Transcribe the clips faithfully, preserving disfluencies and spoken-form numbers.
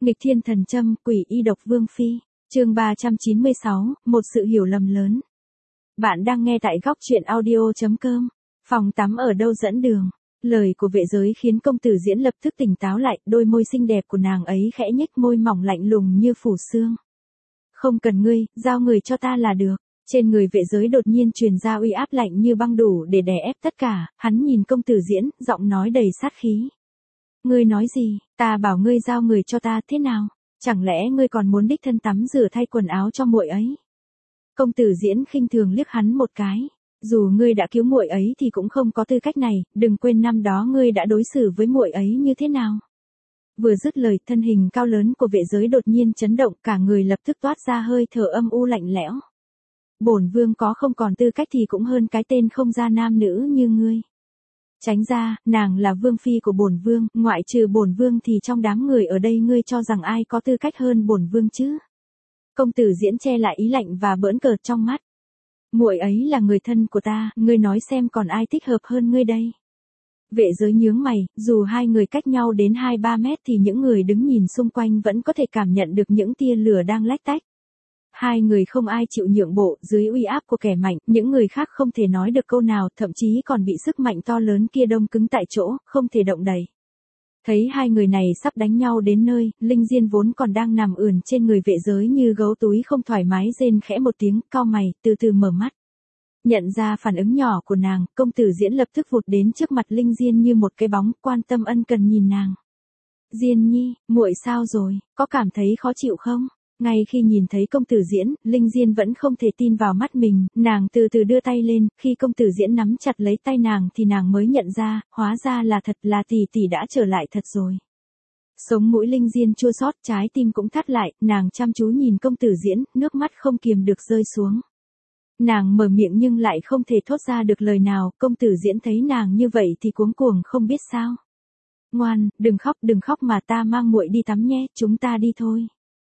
Nghịch thiên thần châm, quỷ y độc vương phi. Chương ba trăm chín mươi sáu, một sự hiểu lầm lớn. Bạn đang nghe tại góc truyện audio chấm com. Phòng tắm ở đâu dẫn đường. Lời của vệ giới khiến công tử Diễn lập tức tỉnh táo lại, đôi môi xinh đẹp của nàng ấy khẽ nhếch môi mỏng lạnh lùng như phủ xương. Không cần ngươi, giao người cho ta là được. Trên người vệ giới đột nhiên truyền ra uy áp lạnh như băng đủ để đè ép tất cả, hắn nhìn công tử Diễn, giọng nói đầy sát khí. Ngươi nói gì, ta bảo ngươi giao người cho ta thế nào, chẳng lẽ ngươi còn muốn đích thân tắm rửa thay quần áo cho muội ấy. Công tử Diễn khinh thường liếc hắn một cái, dù ngươi đã cứu muội ấy thì cũng không có tư cách này, đừng quên năm đó ngươi đã đối xử với muội ấy như thế nào. Vừa dứt lời, thân hình cao lớn của vệ giới đột nhiên chấn động, cả người lập tức toát ra hơi thở âm u lạnh lẽo. Bổn vương có không còn tư cách thì cũng hơn cái tên không ra nam nữ như ngươi. Tránh ra, nàng là vương phi của bổn vương, ngoại trừ bổn vương thì trong đám người ở đây ngươi cho rằng ai có tư cách hơn bổn vương chứ? Công tử Diễn che lại ý lạnh và bỡn cợt trong mắt. Muội ấy là người thân của ta, ngươi nói xem còn ai thích hợp hơn ngươi đây? Vệ giới nhướng mày, dù hai người cách nhau đến hai ba mét thì những người đứng nhìn xung quanh vẫn có thể cảm nhận được những tia lửa đang lách tách. Hai người không ai chịu nhượng bộ, dưới uy áp của kẻ mạnh, những người khác không thể nói được câu nào, thậm chí còn bị sức mạnh to lớn kia đông cứng tại chỗ, không thể động đậy. Thấy hai người này sắp đánh nhau đến nơi, Linh Diên vốn còn đang nằm ườn trên người vệ giới như gấu túi không thoải mái rên khẽ một tiếng, cau mày, từ từ mở mắt. Nhận ra phản ứng nhỏ của nàng, công tử Diễn lập tức vụt đến trước mặt Linh Diên như một cái bóng, quan tâm ân cần nhìn nàng. Diên nhi, muội sao rồi, có cảm thấy khó chịu không? Ngay khi nhìn thấy công tử Diễn, Linh Diên vẫn không thể tin vào mắt mình, nàng từ từ đưa tay lên, khi công tử Diễn nắm chặt lấy tay nàng thì nàng mới nhận ra, hóa ra là thật, là tỷ tỷ đã trở lại thật rồi. Sống mũi Linh Diên chua xót, trái tim cũng thắt lại, nàng chăm chú nhìn công tử Diễn, nước mắt không kiềm được rơi xuống. Nàng mở miệng nhưng lại không thể thốt ra được lời nào, công tử Diễn thấy nàng như vậy thì cuống cuồng không biết sao. Ngoan, đừng khóc, đừng khóc mà ta mang muội đi tắm nhé, chúng ta đi thôi.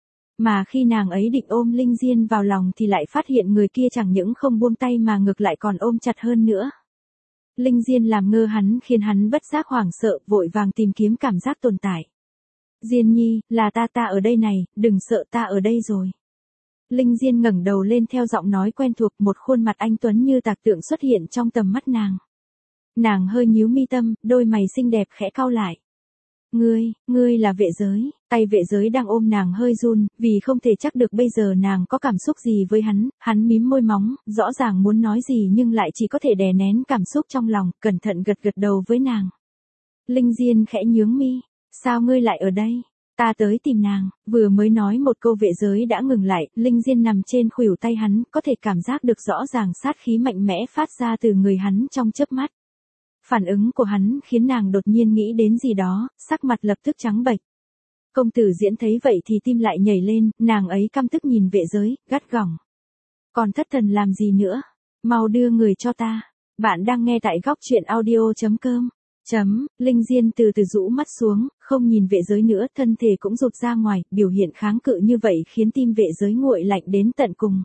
Mà khi nàng ấy định ôm Linh Diên vào lòng thì lại phát hiện người kia chẳng những không buông tay mà ngược lại còn ôm chặt hơn nữa. Linh Diên làm ngơ hắn khiến hắn bất giác hoảng sợ, vội vàng tìm kiếm cảm giác tồn tại. Diên nhi, là ta ta ở đây này, đừng sợ, ta ở đây rồi. Linh Diên ngẩng đầu lên theo giọng nói quen thuộc, một khuôn mặt anh tuấn như tạc tượng xuất hiện trong tầm mắt nàng. Nàng hơi nhíu mi tâm, đôi mày xinh đẹp khẽ cau lại. Ngươi, ngươi là vệ giới, tay vệ giới đang ôm nàng hơi run, vì không thể chắc được bây giờ nàng có cảm xúc gì với hắn, hắn mím môi móng, rõ ràng muốn nói gì nhưng lại chỉ có thể đè nén cảm xúc trong lòng, cẩn thận gật gật đầu với nàng. Linh Diên khẽ nhướng mi, sao ngươi lại ở đây? Ta tới tìm nàng, vừa mới nói một câu vệ giới đã ngừng lại, Linh Diên nằm trên khuỷu tay hắn, có thể cảm giác được rõ ràng sát khí mạnh mẽ phát ra từ người hắn trong chớp mắt. Phản ứng của hắn khiến nàng đột nhiên nghĩ đến gì đó, sắc mặt lập tức trắng bệch. Công tử Diễn thấy vậy thì tim lại nhảy lên, nàng ấy căm tức nhìn vệ giới, gắt gỏng. Còn thất thần làm gì nữa? Mau đưa người cho ta. Bạn đang nghe tại góc truyện audio chấm com. Chấm, Linh Diên từ từ rũ mắt xuống, không nhìn vệ giới nữa, thân thể cũng rụt ra ngoài, biểu hiện kháng cự như vậy khiến tim vệ giới nguội lạnh đến tận cùng.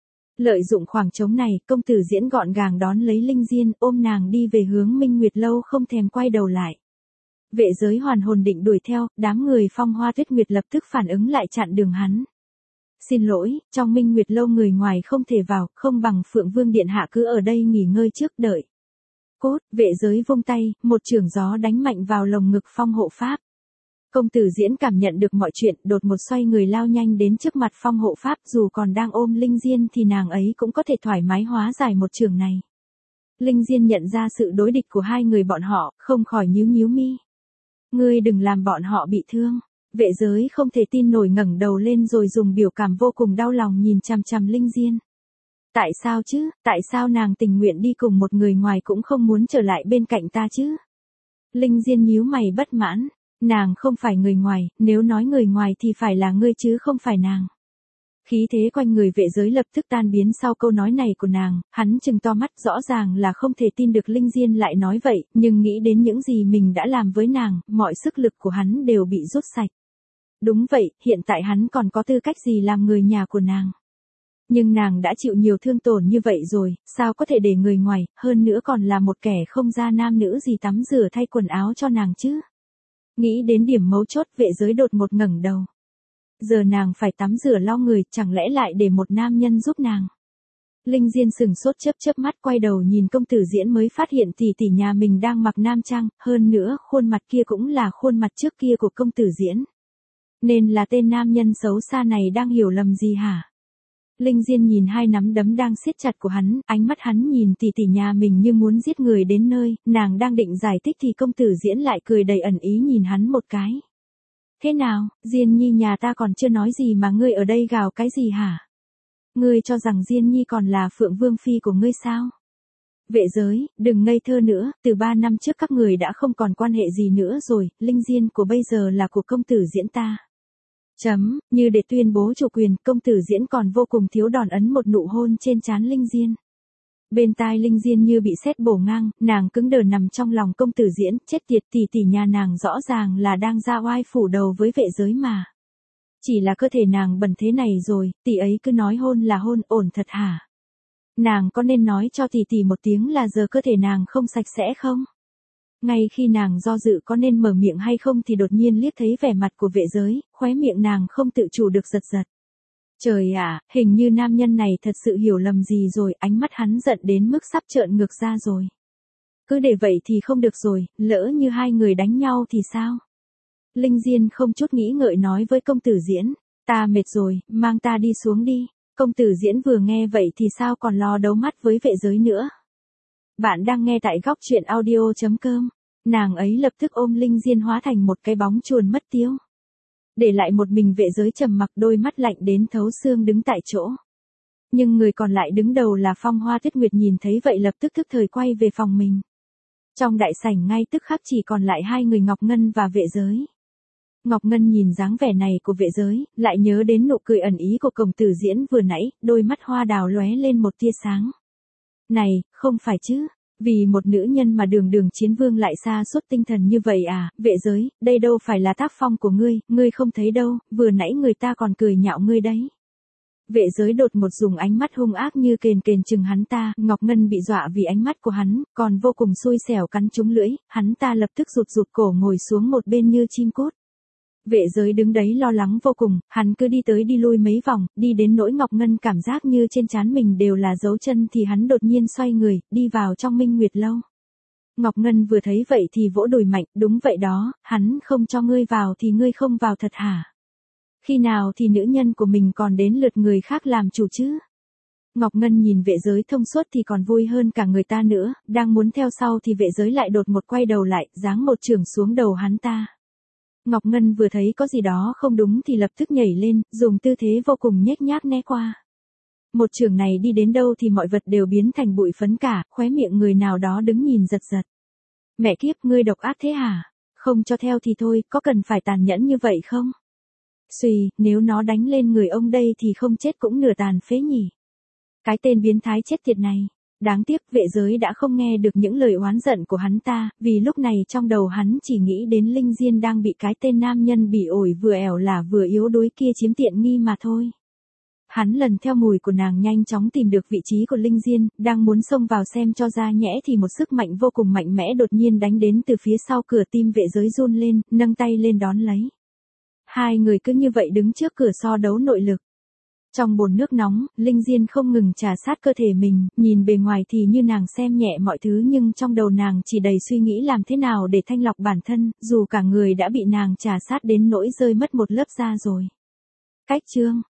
Lợi dụng khoảng trống này, công tử Diễn gọn gàng đón lấy Linh Diên, ôm nàng đi về hướng Minh Nguyệt Lâu không thèm quay đầu lại. Vệ giới hoàn hồn định đuổi theo, đám người Phong Hoa Tuyết Nguyệt lập tức phản ứng lại chặn đường hắn. Xin lỗi, trong Minh Nguyệt Lâu người ngoài không thể vào, không bằng Phượng Vương Điện Hạ cứ ở đây nghỉ ngơi trước đợi. Cốt, vệ giới vung tay, một chưởng gió đánh mạnh vào lồng ngực Phong Hộ Pháp. Công tử Diễn cảm nhận được mọi chuyện, đột một xoay người lao nhanh đến trước mặt Phong Hộ Pháp, dù còn đang ôm Linh Diên thì nàng ấy cũng có thể thoải mái hóa giải một chưởng này. Linh Diên nhận ra sự đối địch của hai người bọn họ, không khỏi nhíu nhíu mi. Ngươi đừng làm bọn họ bị thương. Vệ giới không thể tin nổi ngẩng đầu lên rồi dùng biểu cảm vô cùng đau lòng nhìn chằm chằm Linh Diên. Tại sao chứ, tại sao nàng tình nguyện đi cùng một người ngoài cũng không muốn trở lại bên cạnh ta chứ? Linh Diên nhíu mày bất mãn. Nàng không phải người ngoài, nếu nói người ngoài thì phải là ngươi chứ không phải nàng. Khí thế quanh người vệ giới lập tức tan biến sau câu nói này của nàng, hắn trừng to mắt, rõ ràng là không thể tin được Linh Diên lại nói vậy, nhưng nghĩ đến những gì mình đã làm với nàng, mọi sức lực của hắn đều bị rút sạch. Đúng vậy, hiện tại hắn còn có tư cách gì làm người nhà của nàng. Nhưng nàng đã chịu nhiều thương tổn như vậy rồi, sao có thể để người ngoài, hơn nữa còn là một kẻ không ra nam nữ gì tắm rửa thay quần áo cho nàng chứ. Nghĩ đến điểm mấu chốt, vệ giới đột một ngẩng đầu. giờ nàng phải tắm rửa lau người, chẳng lẽ lại để một nam nhân giúp nàng. Linh Diên sừng sốt chớp chớp mắt quay đầu nhìn công tử Diễn mới phát hiện tỷ tỷ nhà mình đang mặc nam trang, hơn nữa khuôn mặt kia cũng là khuôn mặt trước kia của công tử Diễn. Nên là tên nam nhân xấu xa này đang hiểu lầm gì hả? Linh Diên nhìn hai nắm đấm đang siết chặt của hắn, ánh mắt hắn nhìn tỷ tỷ nhà mình như muốn giết người đến nơi, nàng đang định giải thích thì công tử Diễn lại cười đầy ẩn ý nhìn hắn một cái. Thế nào, Diên Nhi nhà ta còn chưa nói gì mà ngươi ở đây gào cái gì hả? Ngươi cho rằng Diên Nhi còn là Phượng Vương Phi của ngươi sao? Vệ giới, đừng ngây thơ nữa, từ ba năm trước các người đã không còn quan hệ gì nữa rồi, Linh Diên của bây giờ là của công tử Diễn ta. Chấm, như để tuyên bố chủ quyền, công tử Diễn còn vô cùng thiếu đòn ấn một nụ hôn trên trán Linh Diên. Bên tai Linh Diên như bị sét bổ ngang, nàng cứng đờ nằm trong lòng công tử Diễn, chết tiệt, tỷ tỷ nhà nàng rõ ràng là đang ra oai phủ đầu với vệ giới mà. Chỉ là cơ thể nàng bẩn thế này rồi, tỷ ấy cứ nói hôn là hôn, ổn thật hả? Nàng có nên nói cho tỷ tỷ một tiếng là giờ cơ thể nàng không sạch sẽ không? Ngay khi nàng do dự có nên mở miệng hay không thì đột nhiên liếc thấy vẻ mặt của vệ giới, khóe miệng nàng không tự chủ được giật giật. Trời ạ, hình như nam nhân này thật sự hiểu lầm gì rồi, ánh mắt hắn giận đến mức sắp trợn ngược ra rồi. Cứ để vậy thì không được rồi, lỡ như hai người đánh nhau thì sao? Linh Diên không chút nghĩ ngợi nói với công tử Diễn, ta mệt rồi, mang ta đi xuống đi. Công tử Diễn vừa nghe vậy thì sao còn lo đấu mắt với vệ giới nữa. Bạn đang nghe tại góc truyện audio chấm com. Nàng ấy lập tức ôm Linh Diên hóa thành một cái bóng chuồn mất tiêu. Để lại một mình vệ giới trầm mặc, đôi mắt lạnh đến thấu xương đứng tại chỗ. Nhưng người còn lại đứng đầu là Phong Hoa Tuyết Nguyệt nhìn thấy vậy lập tức thức thời quay về phòng mình. Trong đại sảnh ngay tức khắc chỉ còn lại hai người Ngọc Ngân và vệ giới. Ngọc Ngân nhìn dáng vẻ này của vệ giới, lại nhớ đến nụ cười ẩn ý của công tử Diễn vừa nãy, đôi mắt hoa đào lóe lên một tia sáng. Này, không phải chứ, vì một nữ nhân mà đường đường chiến vương lại sa sút tinh thần như vậy à, vệ giới, đây đâu phải là tác phong của ngươi, ngươi không thấy đâu, vừa nãy người ta còn cười nhạo ngươi đấy. Vệ giới đột một dùng ánh mắt hung ác như kền kền chừng hắn ta, Ngọc Ngân bị dọa vì ánh mắt của hắn, còn vô cùng xui xẻo cắn trúng lưỡi, hắn ta lập tức rụt rụt cổ ngồi xuống một bên như chim cút. Vệ giới đứng đấy lo lắng vô cùng, hắn cứ đi tới đi lui mấy vòng, đi đến nỗi Ngọc Ngân cảm giác như trên trán mình đều là dấu chân thì hắn đột nhiên xoay người, đi vào trong Minh Nguyệt Lâu. Ngọc Ngân vừa thấy vậy thì vỗ đùi mạnh, đúng vậy đó, hắn không cho ngươi vào thì ngươi không vào thật hả? Khi nào thì nữ nhân của mình còn đến lượt người khác làm chủ chứ? Ngọc Ngân nhìn vệ giới thông suốt thì còn vui hơn cả người ta nữa, đang muốn theo sau thì vệ giới lại đột một quay đầu lại, giáng một chưởng xuống đầu hắn ta. Ngọc Ngân vừa thấy có gì đó không đúng thì lập tức nhảy lên, dùng tư thế vô cùng nhếch nhác né qua. Một chưởng này đi đến đâu thì mọi vật đều biến thành bụi phấn cả, khóe miệng người nào đó đứng nhìn giật giật. Mẹ kiếp, ngươi độc ác thế hả? Không cho theo thì thôi, có cần phải tàn nhẫn như vậy không? Xùy, nếu nó đánh lên người ông đây thì không chết cũng nửa tàn phế nhỉ. Cái tên biến thái chết tiệt này. Đáng tiếc vệ giới đã không nghe được những lời oán giận của hắn ta, vì lúc này trong đầu hắn chỉ nghĩ đến Linh Diên đang bị cái tên nam nhân bỉ ổi vừa ẻo lả vừa yếu đuối kia chiếm tiện nghi mà thôi. Hắn lần theo mùi của nàng nhanh chóng tìm được vị trí của Linh Diên, đang muốn xông vào xem cho ra nhẽ thì một sức mạnh vô cùng mạnh mẽ đột nhiên đánh đến từ phía sau cửa, tim vệ giới run lên, nâng tay lên đón lấy. Hai người cứ như vậy đứng trước cửa so đấu nội lực. Trong bồn nước nóng, Linh Diên không ngừng trà sát cơ thể mình, nhìn bề ngoài thì như nàng xem nhẹ mọi thứ nhưng trong đầu nàng chỉ đầy suy nghĩ làm thế nào để thanh lọc bản thân, dù cả người đã bị nàng trà sát đến nỗi rơi mất một lớp da rồi. Cách chương